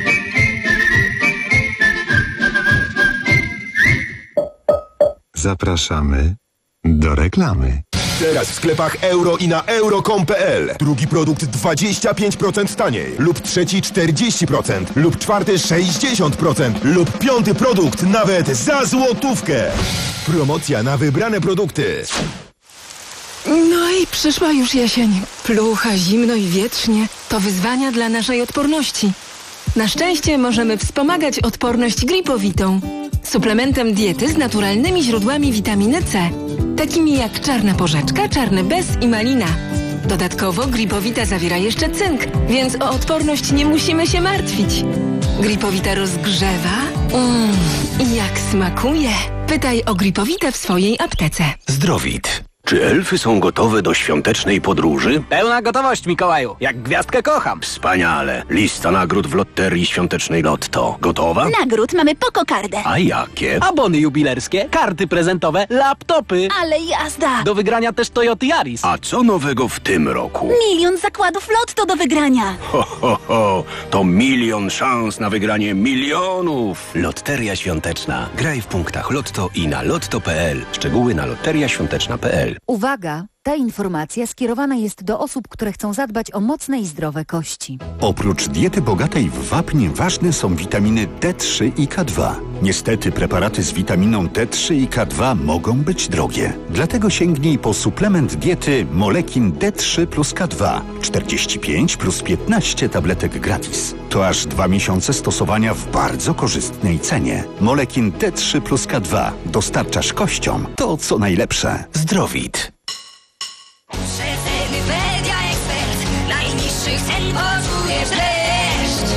Zapraszamy do reklamy. Teraz w sklepach euro i na euro kropka com kropka p l. Drugi produkt dwadzieścia pięć procent taniej. Lub trzeci czterdzieści procent. Lub czwarty sześćdziesiąt procent. Lub piąty produkt nawet za złotówkę. Promocja na wybrane produkty. No i przyszła już jesień. Plucha, zimno i wietrznie. To wyzwania dla naszej odporności. Na szczęście możemy wspomagać odporność Gripowitą. Suplementem diety z naturalnymi źródłami witaminy C. Takimi jak czarna porzeczka, czarny bez i malina. Dodatkowo Gripowita zawiera jeszcze cynk, więc o odporność nie musimy się martwić. Gripowita rozgrzewa. Mmm, i jak smakuje. Pytaj o Gripowitę w swojej aptece. Zdrowit. Czy elfy są gotowe do świątecznej podróży? Pełna gotowość, Mikołaju. Jak gwiazdkę kocham. Wspaniale. Lista nagród w Lotterii Świątecznej Lotto. Gotowa? Nagród mamy pokokardę. A jakie? A bony jubilerskie, karty prezentowe, laptopy. Ale jazda. Do wygrania też Toyota Yaris. A co nowego w tym roku? Milion zakładów Lotto do wygrania. Ho, ho, ho. To milion szans na wygranie milionów. Lotteria Świąteczna. Graj w punktach Lotto i na lotto kropka p l. Szczegóły na loteria świąteczna kropka p l. Uwaga! Ta informacja skierowana jest do osób, które chcą zadbać o mocne i zdrowe kości. Oprócz diety bogatej w wapń ważne są witaminy D trzy i K dwa. Niestety preparaty z witaminą D trzy i K dwa mogą być drogie. Dlatego sięgnij po suplement diety Molekin D trzy plus K dwa. czterdzieści pięć plus piętnaście tabletek gratis. To aż dwa miesiące stosowania w bardzo korzystnej cenie. Molekin D trzy plus K dwa. Dostarczasz kościom to, co najlepsze. Zdrowit. Przeceny Media Expert. Najniższych cen poczujesz dreszcz.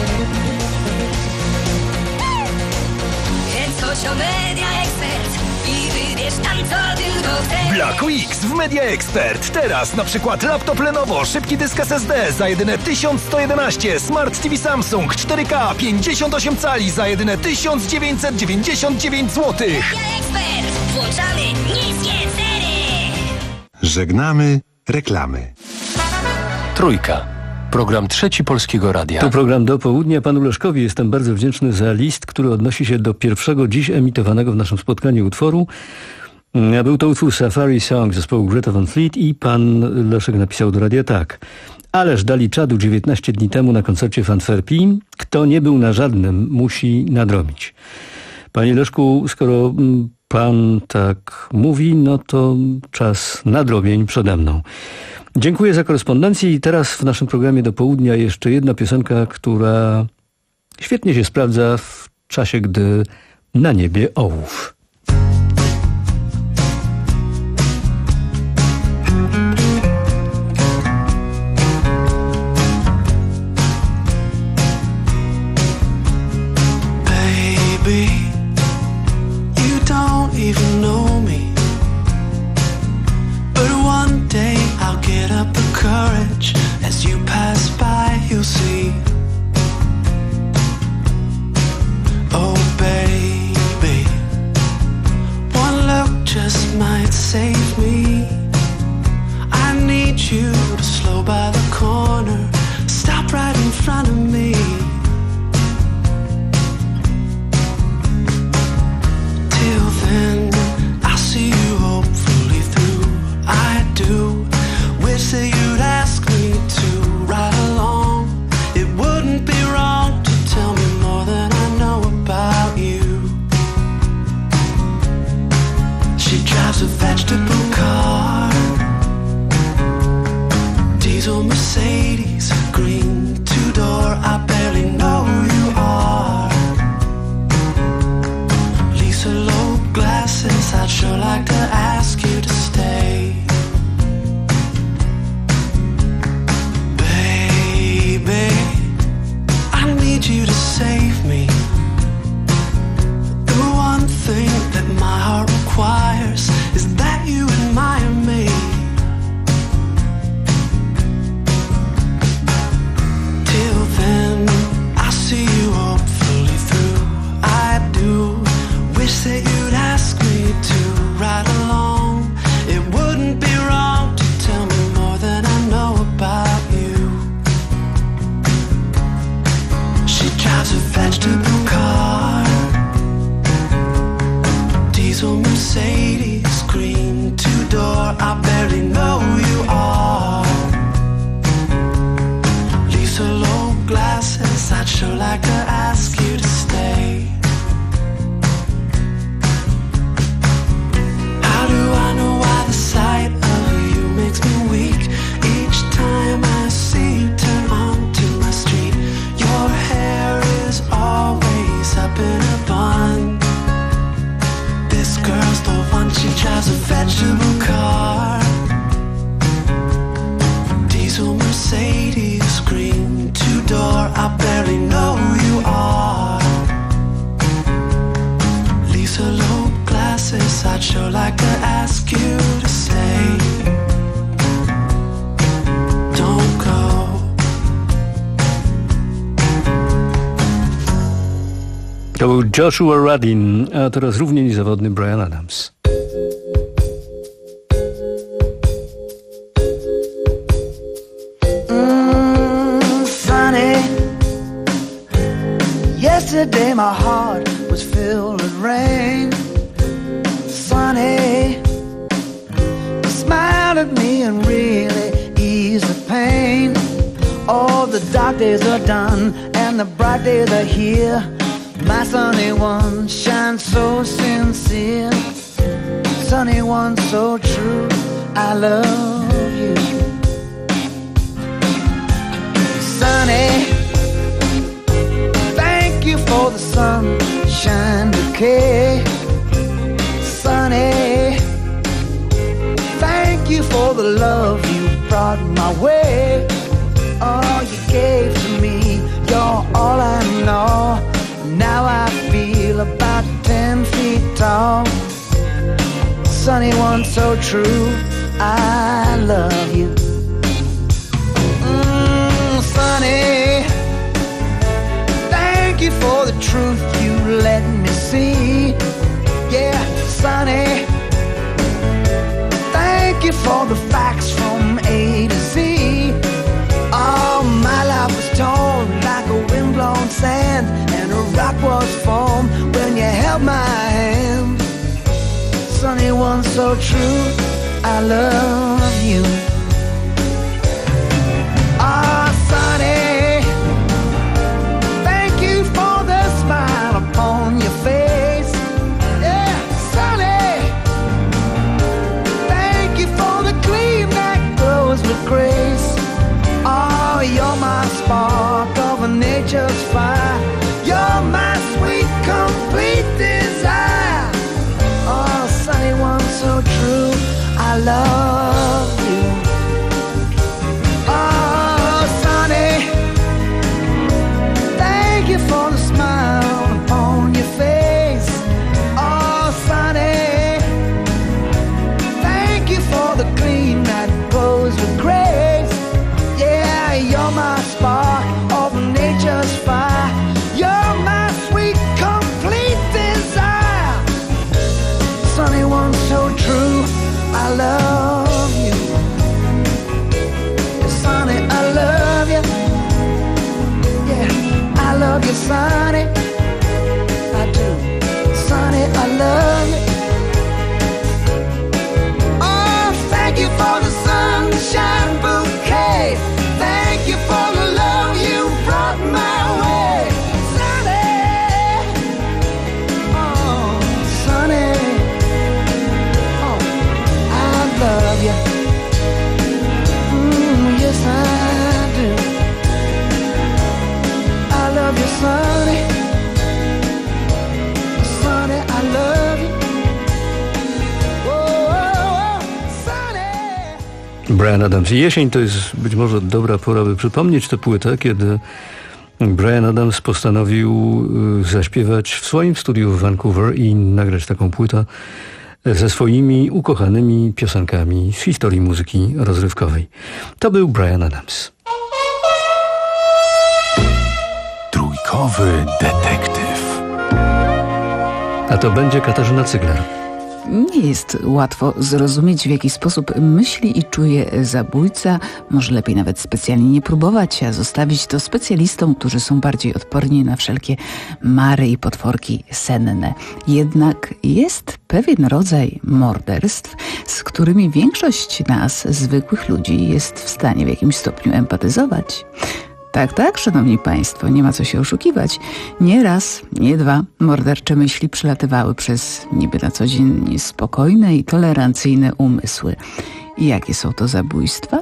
Więc chodź do Media Expert i wybierz tam, co tylko chcesz. Black Weeks w Media Expert. Teraz na przykład laptop Lenovo, szybki dysk S S D za jedyne tysiąc sto jedenaście, Smart T V Samsung cztery K pięćdziesiąt osiem cali za jedyne tysiąc dziewięćset dziewięćdziesiąt dziewięć złotych. Media Expert. Włączamy niskie ceny. Żegnamy reklamy. Trójka. Program Trzeci Polskiego Radia. To program do południa. Panu Leszkowi jestem bardzo wdzięczny za list, który odnosi się do pierwszego dziś emitowanego w naszym spotkaniu utworu. A był to utwór Safari Song zespołu Greta Van Fleet i pan Leszek napisał do radia tak. Ależ dali czadu dziewiętnaście dni temu na koncercie w Antwerpii. Kto nie był na żadnym, musi nadrobić. Panie Leszku, skoro pan tak mówi, no to czas nadrobień przede mną. Dziękuję za korespondencję i teraz w naszym programie do południa jeszcze jedna piosenka, która świetnie się sprawdza w czasie, gdy na niebie ołów. Even know me, but one day I'll get up the courage. As you pass by, you'll see. Oh baby, one look just might save me. I need you to slow by the corner, stop right in front of me. Then I'll see you hopefully through. I do wish that you'd ask me to ride along. It wouldn't be wrong to tell me more than I know about you. She drives a vegetable car, diesel Mercedes, green two-door. I barely know who you are. Lisa Loeb glasses, I'd sure like to ask you to stay. Baby, I need you to save me. The one thing that my heart requires is that you admire me. Till then, I'll see you hopefully through. I do wish that you'd ask me to ride along. It wouldn't be wrong to tell me more than I know about you. She drives a vegetable car, diesel Mercedes, green two-door. I barely know who you are. Lisa Loeb glasses, I'd sure like to ask you to stay. Sight of you makes me weak. Each time I see you turn onto my street, your hair is always up in a bun. This girl's the one, she drives a vegetable car, diesel Mercedes, green two-door. I barely know who you are. Lisa Loeb glasses, I'd sure like to ask you to say, don't go. To był Joshua Radin, a teraz równie niezawodny Bryan Adams. Mm, sunny. Yesterday my heart was filled with rain. Sunny, you smiled at me and really eased the pain. All the dark days are done and the bright days are here. My sunny one shines so sincere, sunny one so true. I love you, sunny. Thank you for the sunshine bouquet. Sunny, thank you for the love you brought my way. All you gave to me, you're all I know. Now I feel about ten feet tall. Sunny one so true, I love you. Mm, sunny, thank you for the truth you let me see. Yeah, sunny, thank you for the facts from A to Z. All my life was torn like a windblown sand, and a rock was formed when you held my hand. Sunny one so true, I love you. Sonny, I do. Sonny, I love you. Oh, thank you for the sunshine bouquet. Thank you for the love you brought my way. Sonny, oh, Sonny, oh, I love you. Mm, yes, I do. I love you, Sonny. Sonny, I love you. Oh, oh, oh, Sonny. Bryan Adams. Jesień to jest być może dobra pora, by przypomnieć tę płytę, kiedy Bryan Adams postanowił zaśpiewać w swoim studiu w Vancouver i nagrać taką płytę ze swoimi ukochanymi piosenkami z historii muzyki rozrywkowej. To był Bryan Adams. Trójkowy detektyw. A to będzie Katarzyna Cygler. Nie jest łatwo zrozumieć, w jaki sposób myśli i czuje zabójca. Może lepiej nawet specjalnie nie próbować, a zostawić to specjalistom, którzy są bardziej odporni na wszelkie mary i potworki senne. Jednak jest pewien rodzaj morderstw, z którymi większość nas, zwykłych ludzi, jest w stanie w jakimś stopniu empatyzować. Tak, tak, szanowni państwo, nie ma co się oszukiwać. Nie raz, nie dwa mordercze myśli przelatywały przez niby na co dzień niespokojne i tolerancyjne umysły. I jakie są to zabójstwa?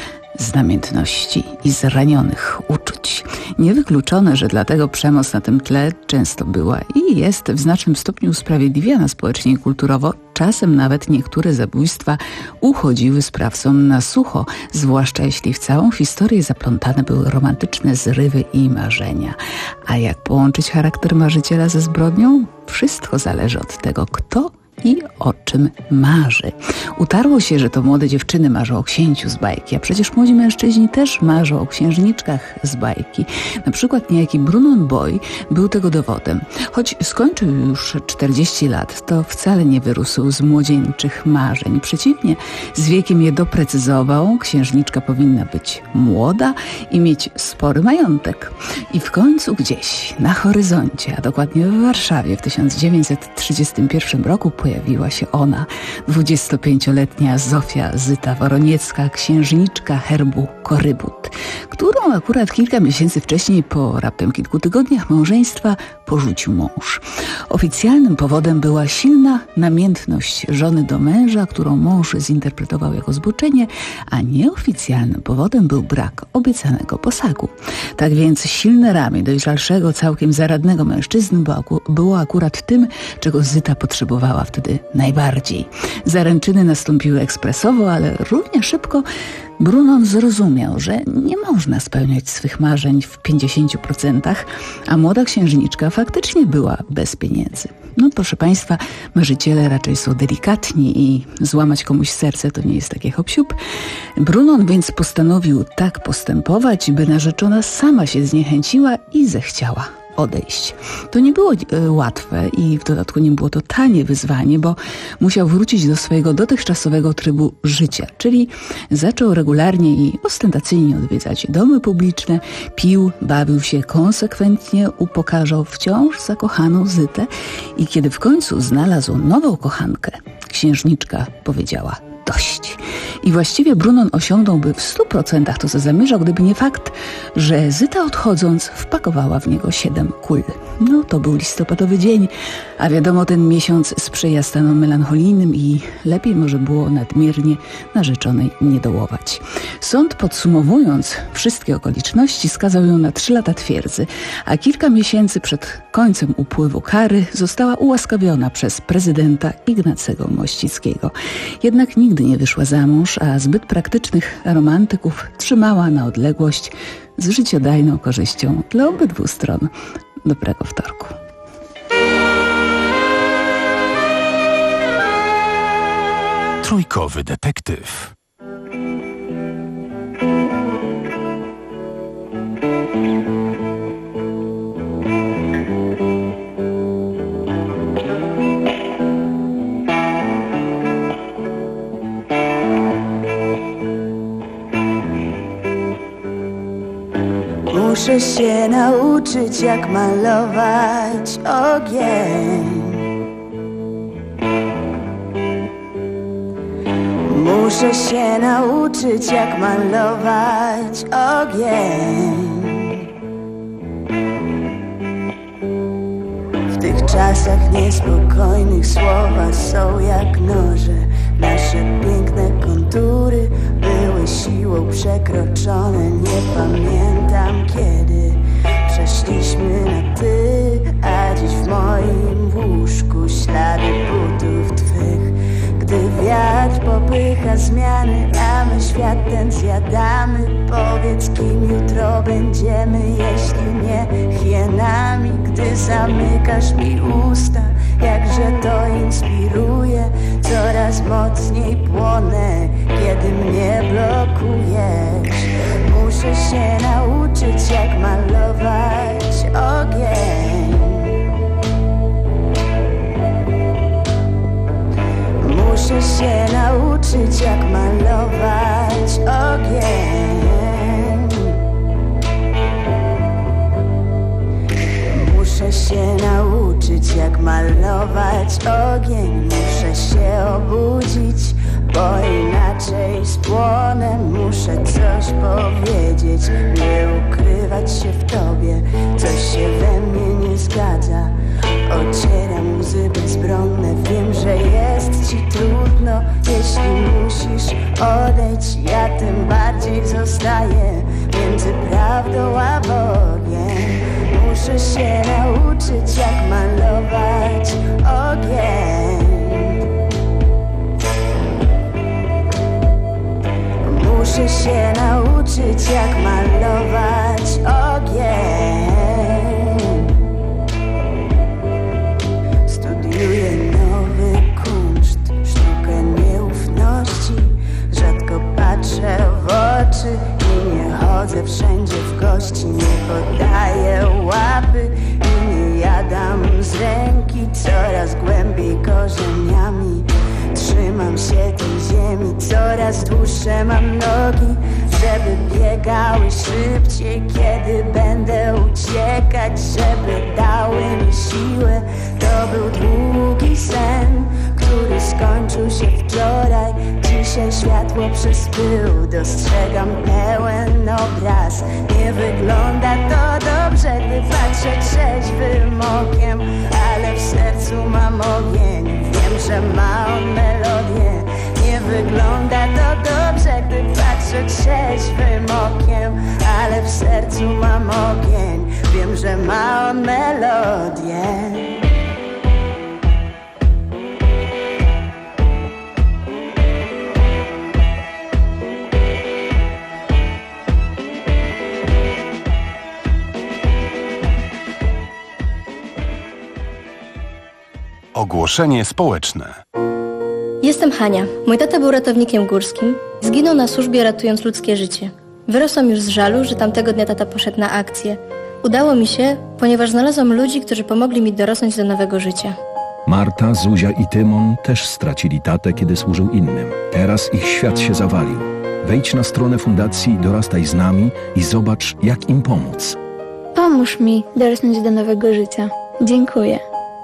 Z namiętności i zranionych uczuć. Niewykluczone, że dlatego przemoc na tym tle często była i jest w znacznym stopniu usprawiedliwiana społecznie i kulturowo. Czasem nawet niektóre zabójstwa uchodziły sprawcom na sucho, zwłaszcza jeśli w całą historię zaplątane były romantyczne zrywy i marzenia. A jak połączyć charakter marzyciela ze zbrodnią? Wszystko zależy od tego, kto i o czym marzy. Utarło się, że to młode dziewczyny marzą o księciu z bajki, a przecież młodzi mężczyźni też marzą o księżniczkach z bajki. Na przykład niejaki Brunon Boy był tego dowodem. Choć skończył już czterdzieści lat, to wcale nie wyrósł z młodzieńczych marzeń. Przeciwnie, z wiekiem je doprecyzował. Księżniczka powinna być młoda i mieć spory majątek. I w końcu gdzieś na horyzoncie, a dokładnie w Warszawie w tysiąc dziewięćset trzydziestym pierwszym roku pojawiła się ona, dwudziestopięcioletnia Zofia Zyta Woroniecka, księżniczka herbu Korybut, którą akurat kilka miesięcy wcześniej, po raptem kilku tygodniach małżeństwa, porzucił mąż. Oficjalnym powodem była silna namiętność żony do męża, którą mąż zinterpretował jako zboczenie, a nieoficjalnym powodem był brak obiecanego posagu. Tak więc silne ramię dojrzalszego, całkiem zaradnego mężczyzny było akurat tym, czego Zyta potrzebowała wtedy najbardziej. Zaręczyny nastąpiły ekspresowo, ale równie szybko Brunon zrozumiał, że nie można spełniać swych marzeń w pięćdziesięciu procentach, a młoda księżniczka faktycznie była bez pieniędzy. No proszę państwa, marzyciele raczej są delikatni i złamać komuś serce to nie jest takie hop-siup. Brunon więc postanowił tak postępować, by narzeczona sama się zniechęciła i zechciała odejść. To nie było e, łatwe i w dodatku nie było to tanie wyzwanie, bo musiał wrócić do swojego dotychczasowego trybu życia, czyli zaczął regularnie i ostentacyjnie odwiedzać domy publiczne, pił, bawił się konsekwentnie, upokarzał wciąż zakochaną Zytę i kiedy w końcu znalazł nową kochankę, księżniczka powiedziała dość. I właściwie Brunon osiągnąłby w stu procentach to, co zamierzał, gdyby nie fakt, że Zyta odchodząc wpakowała w niego siedem kul. No to był listopadowy dzień, a wiadomo, ten miesiąc sprzyja stanom melancholijnym i lepiej może było nadmiernie narzeczonej nie dołować. Sąd, podsumowując wszystkie okoliczności, skazał ją na trzy lata twierdzy, a kilka miesięcy przed końcem upływu kary została ułaskawiona przez prezydenta Ignacego Mościckiego. Jednak nigdy nie wyszła za mąż, a zbyt praktycznych romantyków trzymała na odległość z życiodajną korzyścią dla obydwu stron. Dobrego wtorku. Trójkowy detektyw. Muszę się nauczyć, jak malować ogień. Muszę się nauczyć, jak malować ogień. W tych czasach niespokojnych słowa są jak noże. Nasze piękne kontury były siłą przekroczone. Nie pamiętam kiedy przeszliśmy na ty, a dziś w moim łóżku ślady butów twych. Gdy wiatr popycha zmiany, a my świat ten zjadamy. Powiedz, kim jutro będziemy, jeśli nie hienami. Gdy zamykasz mi usta, jakże to inspiruje. Coraz mocniej płonę, kiedy mnie blokujesz. Muszę się nauczyć, jak malować ogień. Muszę się nauczyć, jak malować ogień. Muszę się nauczyć, jak malować ogień. Muszę się obudzić, bo inaczej spłonę. Muszę coś powiedzieć, nie ukrywać się w tobie. Coś się we mnie nie zgadza. Ocieram łzy bezbronne. Wiem, że jest ci trudno, jeśli musisz odejść. Ja tym bardziej zostaję między prawdą a Bogiem. Muszę się nauczyć, jak malować ogień. Muszę się nauczyć, jak malować ogień. Studiuję nowy kunszt, sztukę nieufności. Rzadko patrzę w oczy i nie chodzę wszędzie w gości. Nie podaję łapy i nie jadam z ręki. Coraz głębiej korzeniami trzymam się tej ziemi. Coraz dłuższe mam nogi, żeby biegały szybciej. Kiedy będę uciekać, żeby dały mi siłę. To był długi sen, który skończył się wczoraj. Dzisiaj światło przez pył, dostrzegam pełen obraz. Nie wygląda to dobrze, gdy patrzę trzeźwym okiem, ale w sercu mam ogień. Wiem, że ma on melodię. Nie wygląda to dobrze, gdy patrzę trzeźwym okiem, ale w sercu mam ogień. Wiem, że ma on melodię. Ogłoszenie społeczne. Jestem Hania. Mój tata był ratownikiem górskim. Zginął na służbie, ratując ludzkie życie. Wyrosłam już z żalu, że tamtego dnia tata poszedł na akcję. Udało mi się, ponieważ znalazłam ludzi, którzy pomogli mi dorosnąć do nowego życia. Marta, Zuzia i Tymon też stracili tatę, kiedy służył innym. Teraz ich świat się zawalił. Wejdź na stronę Fundacji Dorastaj z nami i zobacz, jak im pomóc. Pomóż mi dorosnąć do nowego życia. Dziękuję.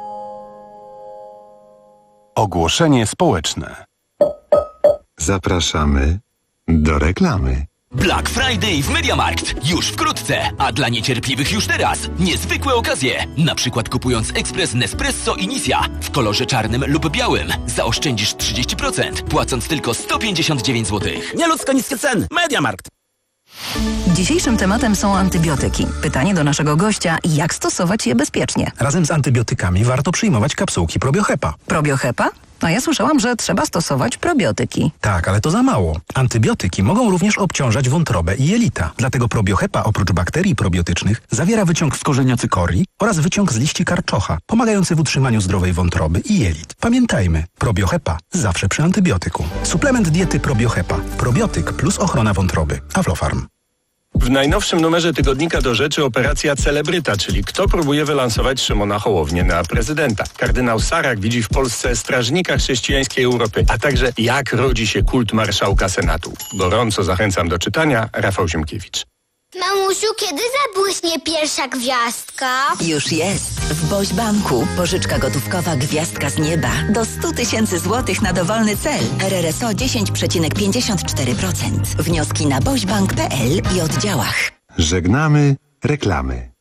Ogłoszenie społeczne. Zapraszamy do reklamy. Black Friday w MediaMarkt. Już wkrótce, a dla niecierpliwych już teraz. Niezwykłe okazje. Na przykład kupując ekspres Nespresso Initia w kolorze czarnym lub białym zaoszczędzisz trzydzieści procent, płacąc tylko sto pięćdziesiąt dziewięć złotych. Nieludzko niskie ceny. MediaMarkt. Dzisiejszym tematem są antybiotyki. Pytanie do naszego gościa, jak stosować je bezpiecznie? Razem z antybiotykami warto przyjmować kapsułki Probiohepa. Probiohepa? A ja słyszałam, że trzeba stosować probiotyki. Tak, ale to za mało. Antybiotyki mogą również obciążać wątrobę i jelita. Dlatego Probiohepa oprócz bakterii probiotycznych zawiera wyciąg z korzenia cykorii oraz wyciąg z liści karczocha, pomagający w utrzymaniu zdrowej wątroby i jelit. Pamiętajmy, Probiohepa zawsze przy antybiotyku. Suplement diety Probiohepa. Probiotyk plus ochrona wątroby. Aflofarm. W najnowszym numerze tygodnika Do Rzeczy operacja Celebryta, czyli kto próbuje wylansować Szymona Hołownię na prezydenta. Kardynał Sarak widzi w Polsce strażnika chrześcijańskiej Europy, a także jak rodzi się kult marszałka Senatu. Gorąco zachęcam do czytania. Rafał Ziemkiewicz. Mamusiu, kiedy zabłyśnie pierwsza gwiazdka? Już jest. W Boś Banku pożyczka gotówkowa Gwiazdka z nieba do sto tysięcy złotych na dowolny cel. R R S O dziesięć przecinek pięćdziesiąt cztery procent. Wnioski na bośbank kropka p l i oddziałach. Żegnamy reklamy.